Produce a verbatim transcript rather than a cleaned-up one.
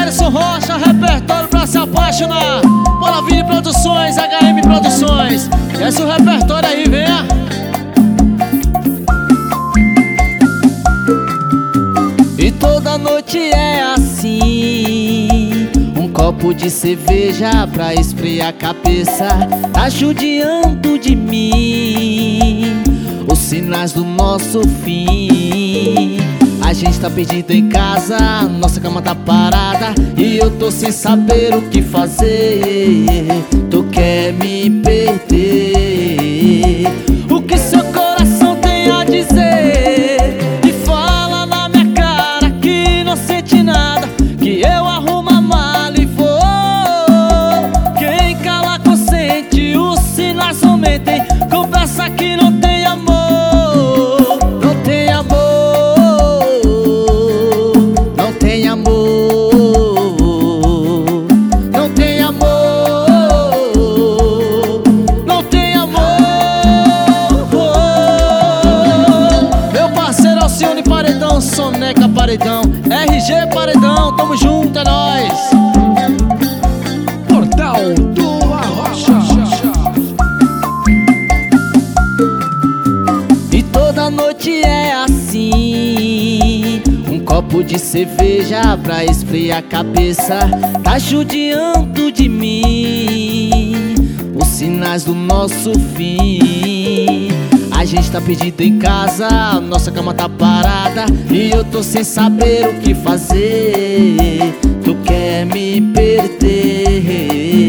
Alisson Rocha, repertório pra se apaixonar. Bora Vini Produções, H M Produções. Esse é o repertório aí, venha. E toda noite é assim, um copo de cerveja pra esfriar a cabeça, tá judiando de mim os sinais do nosso fim. A gente tá perdido em casa, nossa cama tá parada e eu tô sem saber o que fazer. Tu quer me perder? O que seu coração tem a dizer? E fala na minha cara que não sente nada, que eu arrumo a mala e vou. Quem cala consente, os sinais aumentem. Confessa que não tem amor. Soneca Paredão, R G Paredão, tamo junto, é nóis. Portal do Arrocha. E toda noite é assim, um copo de cerveja pra esfriar a cabeça, tá judiando de mim os sinais do nosso fim. A gente tá perdido em casa, nossa cama tá parada e eu tô sem saber o que fazer. Tu quer me perder?